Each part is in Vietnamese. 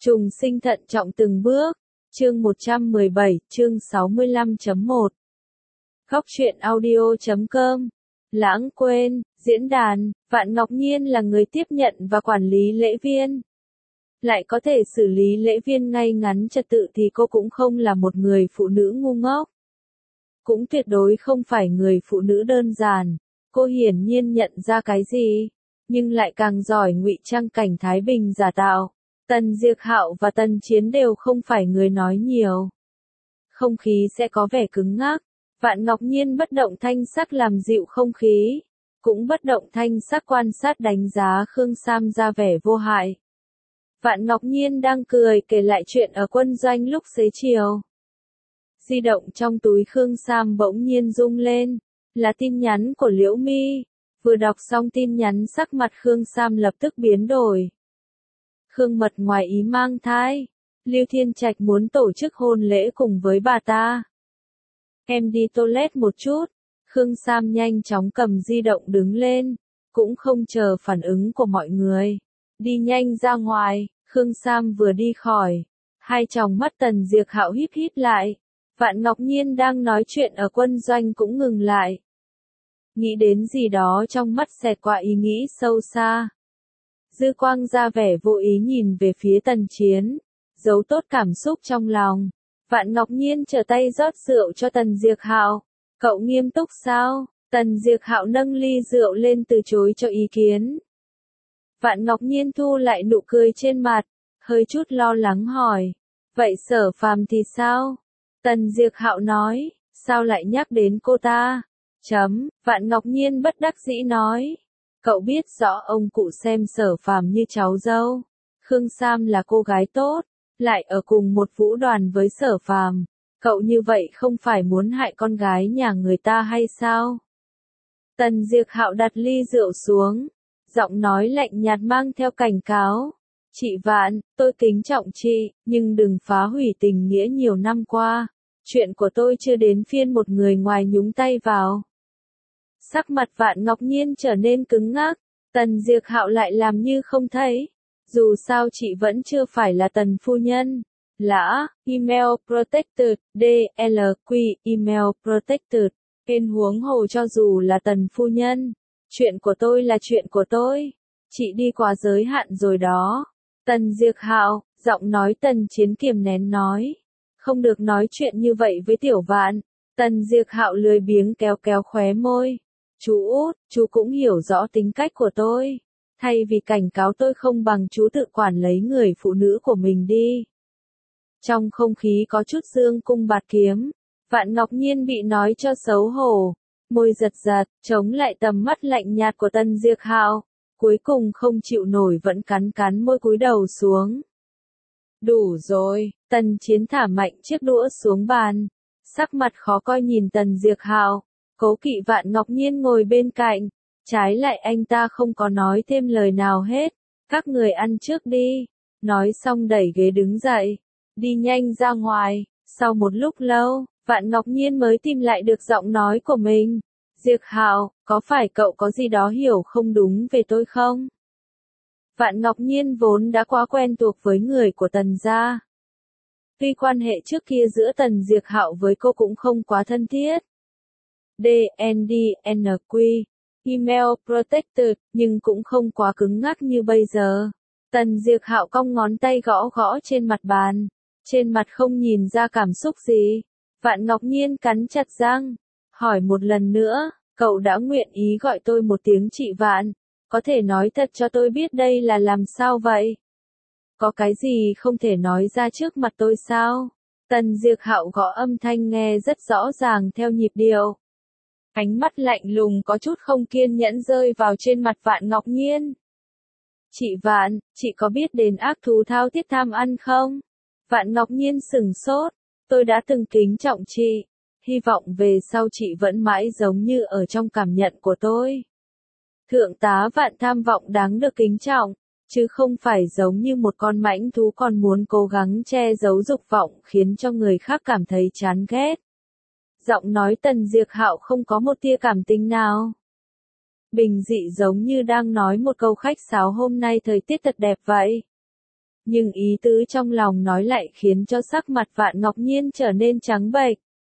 Trùng sinh thận trọng từng bước. Chương 117, chương 65.1. Góc truyện audio.com. Lãng quên, diễn đàn, Vạn Ngọc Nhiên là người tiếp nhận và quản lý lễ viên. Lại có thể xử lý lễ viên ngay ngắn trật tự thì cô cũng không là một người phụ nữ ngu ngốc. Cũng tuyệt đối không phải người phụ nữ đơn giản. Cô hiển nhiên nhận ra cái gì, nhưng lại càng giỏi ngụy trang cảnh thái bình giả tạo. Tần Diệc Hạo và Tần Chiến đều không phải người nói nhiều. Không khí sẽ có vẻ cứng ngắc. Vạn Ngọc Nhiên bất động thanh sắc làm dịu không khí. Cũng bất động thanh sắc quan sát đánh giá Khương Sam ra vẻ vô hại. Vạn Ngọc Nhiên đang cười kể lại chuyện ở quân doanh lúc xế chiều. Di động trong túi Khương Sam bỗng nhiên rung lên. Là tin nhắn của Liễu Mi. Vừa đọc xong tin nhắn sắc mặt Khương Sam lập tức biến đổi. Khương Mật ngoài ý mang thai. Lưu Thiên Trạch muốn tổ chức hôn lễ cùng với bà ta. Em đi toilet một chút. Khương Sam nhanh chóng cầm di động đứng lên. Cũng không chờ phản ứng của mọi người. Đi nhanh ra ngoài. Khương Sam vừa đi khỏi. Hai tròng mắt Tần Diệc Hạo híp híp lại. Vạn Ngọc Nhiên đang nói chuyện ở quân doanh cũng ngừng lại. Nghĩ đến gì đó trong mắt xẹt qua ý nghĩ sâu xa. Dư quang ra vẻ vô ý nhìn về phía Tần Chiến. Giấu tốt cảm xúc trong lòng. Vạn Ngọc Nhiên trở tay rót rượu cho Tần Diệc Hạo. Cậu nghiêm túc sao? Tần Diệc Hạo nâng ly rượu lên từ chối cho ý kiến. Vạn Ngọc Nhiên thu lại nụ cười trên mặt. Hơi chút lo lắng hỏi. Vậy Sở Phàm thì sao? Tần Diệc Hạo nói. Sao lại nhắc đến cô ta? Vạn Ngọc Nhiên bất đắc dĩ nói. Cậu biết rõ ông cụ xem Sở Phàm như cháu dâu. Khương Sam là cô gái tốt, lại ở cùng một vũ đoàn với Sở Phàm. Cậu như vậy không phải muốn hại con gái nhà người ta hay sao? Tần Diệc Hạo đặt ly rượu xuống, giọng nói lạnh nhạt mang theo cảnh cáo. Chị Vạn, tôi kính trọng chị, nhưng đừng phá hủy tình nghĩa nhiều năm qua. Chuyện của tôi chưa đến phiên một người ngoài nhúng tay vào. Sắc mặt Vạn Ngọc Nhiên trở nên cứng ngắc. Tần Diệc Hạo lại làm như không thấy. Dù sao chị vẫn chưa phải là Tần phu nhân. Lã, email protected, DLQ, email protected. Hên huống hồ cho dù là Tần phu nhân. Chuyện của tôi là chuyện của tôi. Chị đi quá giới hạn rồi đó. Tần Diệc Hạo, giọng nói Tần Chiến kiềm nén nói. Không được nói chuyện như vậy với Tiểu Vạn. Tần Diệc Hạo lười biếng kéo kéo khóe môi. Chú út, chú cũng hiểu rõ tính cách của tôi. Thay vì cảnh cáo tôi không bằng chú tự quản lấy người phụ nữ của mình đi. Trong không khí có chút dương cung bạt kiếm. Vạn Ngọc Nhiên bị nói cho xấu hổ. Môi giật giật, chống lại tầm mắt lạnh nhạt của Tần Diệc Hạo. Cuối cùng không chịu nổi vẫn cắn cắn môi cúi đầu xuống. Đủ rồi, Tần Chiến thả mạnh chiếc đũa xuống bàn. Sắc mặt khó coi nhìn Tần Diệc Hạo. Cố kỵ Vạn Ngọc Nhiên ngồi bên cạnh. Trái lại anh ta không có nói thêm lời nào hết. Các người ăn trước đi. Nói xong đẩy ghế đứng dậy. Đi nhanh ra ngoài. Sau một lúc lâu, Vạn Ngọc Nhiên mới tìm lại được giọng nói của mình. Diệc Hạo, có phải cậu có gì đó hiểu không đúng về tôi không? Vạn Ngọc Nhiên vốn đã quá quen thuộc với người của Tần gia. Tuy quan hệ trước kia giữa Tần Diệc Hạo với cô cũng không quá thân thiết. DNDNQ, email protected, nhưng cũng không quá cứng ngắc như bây giờ. Tần Diệc Hạo cong ngón tay gõ gõ trên mặt bàn. Trên mặt không nhìn ra cảm xúc gì. Vạn Ngọc Nhiên cắn chặt răng. Hỏi một lần nữa, cậu đã nguyện ý gọi tôi một tiếng chị Vạn. Có thể nói thật cho tôi biết đây là làm sao vậy? Có cái gì không thể nói ra trước mặt tôi sao? Tần Diệc Hạo gõ âm thanh nghe rất rõ ràng theo nhịp điệu. Ánh mắt lạnh lùng có chút không kiên nhẫn rơi vào trên mặt Vạn Ngọc Nhiên. Chị Vạn, chị có biết đền ác thú thao thiết tham ăn không? Vạn Ngọc Nhiên sửng sốt. Tôi đã từng kính trọng chị. Hy vọng về sau chị vẫn mãi giống như ở trong cảm nhận của tôi. Thượng tá Vạn tham vọng đáng được kính trọng, chứ không phải giống như một con mãnh thú còn muốn cố gắng che giấu dục vọng khiến cho người khác cảm thấy chán ghét. Giọng nói Tần Diệc Hạo không có một tia cảm tình nào. Bình dị giống như đang nói một câu khách sáo hôm nay thời tiết thật đẹp vậy. nhưng ý tứ trong lòng nói lại khiến cho sắc mặt Vạn Ngọc Nhiên trở nên trắng bệch.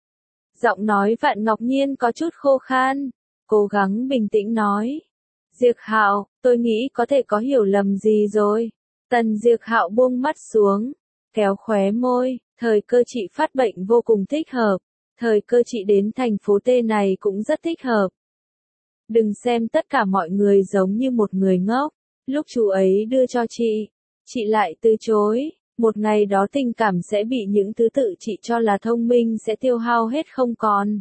Giọng nói Vạn Ngọc Nhiên có chút khô khan, cố gắng bình tĩnh nói. Diệp Hạo, tôi nghĩ có thể có hiểu lầm gì rồi. Tần Diệp Hạo buông mắt xuống, kéo khóe môi, thời cơ chị phát bệnh vô cùng thích hợp. Thời cơ chị đến thành phố T này cũng rất thích hợp. Đừng xem tất cả mọi người giống như một người ngốc. Lúc chú ấy đưa cho chị lại từ chối. Một ngày đó tình cảm sẽ bị những thứ tự chị cho là thông minh sẽ tiêu hao hết không còn.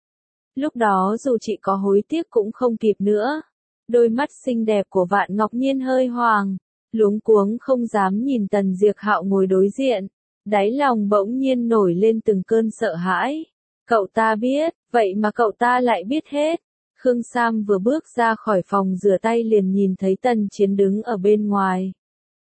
Lúc đó dù chị có hối tiếc cũng không kịp nữa. Đôi mắt xinh đẹp của Vạn Ngọc Nhiên hơi hoàng, luống cuống không dám nhìn Tần Diệp Hạo ngồi đối diện. Đáy lòng bỗng nhiên nổi lên từng cơn sợ hãi. Cậu ta biết, vậy mà cậu ta lại biết hết. Khương Sam vừa bước ra khỏi phòng rửa tay liền nhìn thấy Tần Chiến đứng ở bên ngoài.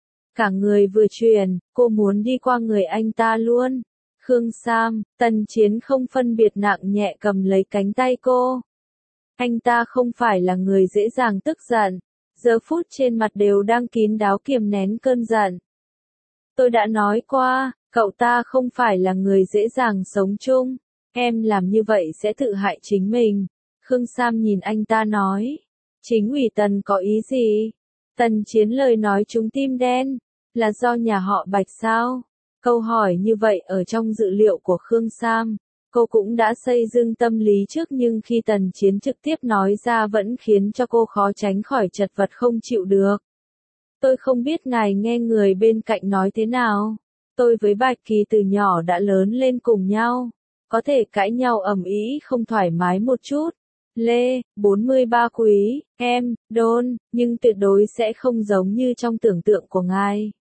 Cả người vừa chuyển, cô muốn đi qua người anh ta luôn. Khương Sam, Tần Chiến không phân biệt nặng nhẹ cầm lấy cánh tay cô. Anh ta không phải là người dễ dàng tức giận. Giờ phút trên mặt đều đang kín đáo kiềm nén cơn giận. Tôi đã nói qua, cậu ta không phải là người dễ dàng sống chung. Em làm như vậy sẽ tự hại chính mình. Khương Sam nhìn anh ta nói. Chính ủy Tần có ý gì? Tần Chiến lời nói trúng tim đen. Là do nhà họ Bạch sao? Câu hỏi như vậy ở trong dự liệu của Khương Sam. Cô cũng đã xây dựng tâm lý trước nhưng khi Tần Chiến trực tiếp nói ra vẫn khiến cho cô khó tránh khỏi chật vật không chịu được. Tôi không biết ngài nghe người bên cạnh nói thế nào. Tôi với Bạch Kỳ từ nhỏ đã lớn lên cùng nhau. Có thể cãi nhau ầm ĩ không thoải mái một chút. Lê, 43 quý, em, Đôn, nhưng tuyệt đối sẽ không giống như trong tưởng tượng của ngài.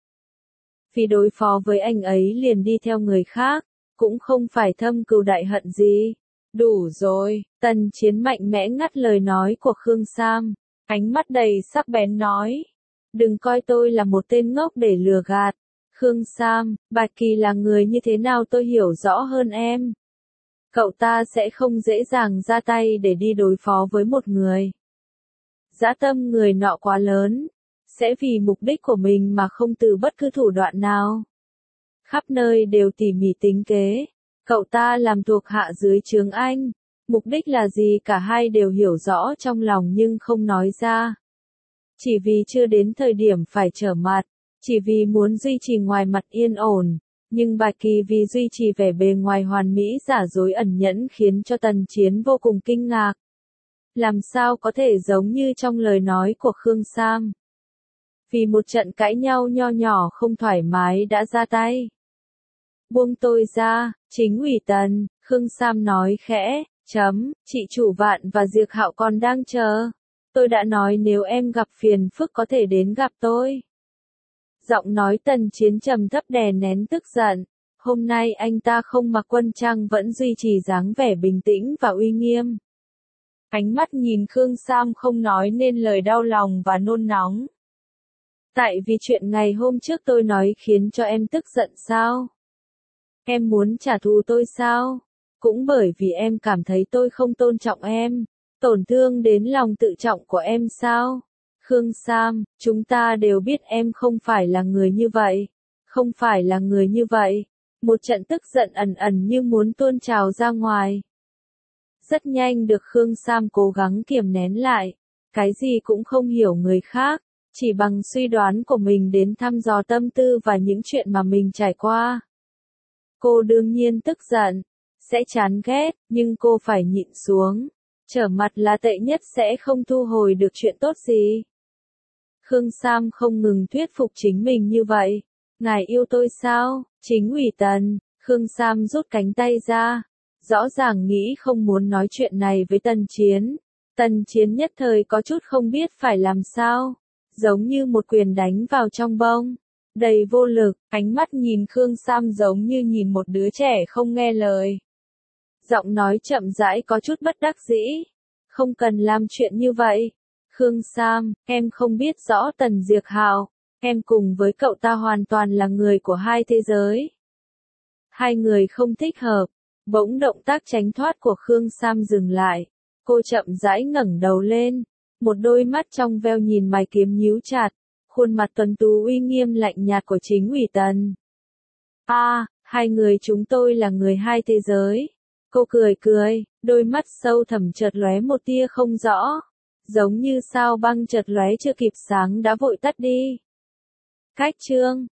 Vì đối phó với anh ấy liền đi theo người khác, cũng không phải thâm cừu đại hận gì. Đủ rồi, Tần Chiến mạnh mẽ ngắt lời nói của Khương Sam, ánh mắt đầy sắc bén nói. Đừng coi tôi là một tên ngốc để lừa gạt. Khương Sam, Bạch Kỳ là người như thế nào tôi hiểu rõ hơn em. Cậu ta sẽ không dễ dàng ra tay để đi đối phó với một người. Dã tâm người nọ quá lớn, sẽ vì mục đích của mình mà không từ bất cứ thủ đoạn nào. Khắp nơi đều tỉ mỉ tính kế. Cậu ta làm thuộc hạ dưới trướng anh. Mục đích là gì cả hai đều hiểu rõ trong lòng nhưng không nói ra. Chỉ vì chưa đến thời điểm phải trở mặt. Chỉ vì muốn duy trì ngoài mặt yên ổn. Nhưng Bạch Kỳ vì duy trì vẻ bề ngoài hoàn mỹ giả dối ẩn nhẫn khiến cho Tần Chiến vô cùng kinh ngạc. Làm sao có thể giống như trong lời nói của Khương Sam. Vì một trận cãi nhau nho nhỏ không thoải mái đã ra tay. Buông tôi ra, chính ủy Tần, Khương Sam nói khẽ, chị chủ Vạn và Diệp Hạo còn đang chờ. Tôi đã nói nếu em gặp phiền phức có thể đến gặp tôi. Giọng nói Tần Chiến trầm thấp đè nén tức giận. Hôm nay anh ta không mặc quân trang vẫn duy trì dáng vẻ bình tĩnh và uy nghiêm. Ánh mắt nhìn Khương Sam không nói nên lời đau lòng và nôn nóng. Tại vì chuyện ngày hôm trước tôi nói khiến cho em tức giận sao? Em muốn trả thù tôi sao? Cũng bởi vì em cảm thấy tôi không tôn trọng em, tổn thương đến lòng tự trọng của em sao? Khương Sam, chúng ta đều biết em không phải là người như vậy. Không phải là người như vậy. Một trận tức giận ẩn ẩn như muốn tuôn trào ra ngoài. Rất nhanh được Khương Sam cố gắng kiềm nén lại. Cái gì cũng không hiểu người khác. Chỉ bằng suy đoán của mình đến thăm dò tâm tư và những chuyện mà mình trải qua. Cô đương nhiên tức giận. Sẽ chán ghét, nhưng cô phải nhịn xuống. Trở mặt là tệ nhất sẽ không thu hồi được chuyện tốt gì. Khương Sam không ngừng thuyết phục chính mình như vậy. Ngài yêu tôi sao? Chính ủy Tần. Khương Sam rút cánh tay ra. Rõ ràng nghĩ không muốn nói chuyện này với Tần Chiến. Tần Chiến nhất thời có chút không biết phải làm sao. Giống như một quyền đánh vào trong bông. Đầy vô lực, ánh mắt nhìn Khương Sam giống như nhìn một đứa trẻ không nghe lời. Giọng nói chậm rãi có chút bất đắc dĩ. Không cần làm chuyện như vậy. Khương Sam, em không biết rõ Tần Diệp Hạo. Em cùng với cậu ta hoàn toàn là người của hai thế giới. Hai người không thích hợp. Bỗng động tác tránh thoát của Khương Sam dừng lại. Cô chậm rãi ngẩng đầu lên. Một đôi mắt trong veo nhìn mày kiếm nhíu chặt. khuôn mặt tuấn tú uy nghiêm lạnh nhạt của chính ủy Tần. Hai người chúng tôi là người hai thế giới. Cô cười cười, đôi mắt sâu thẳm chợt lóe một tia không rõ. Giống như sao băng chợt lóe chưa kịp sáng đã vội tắt đi. Cách chương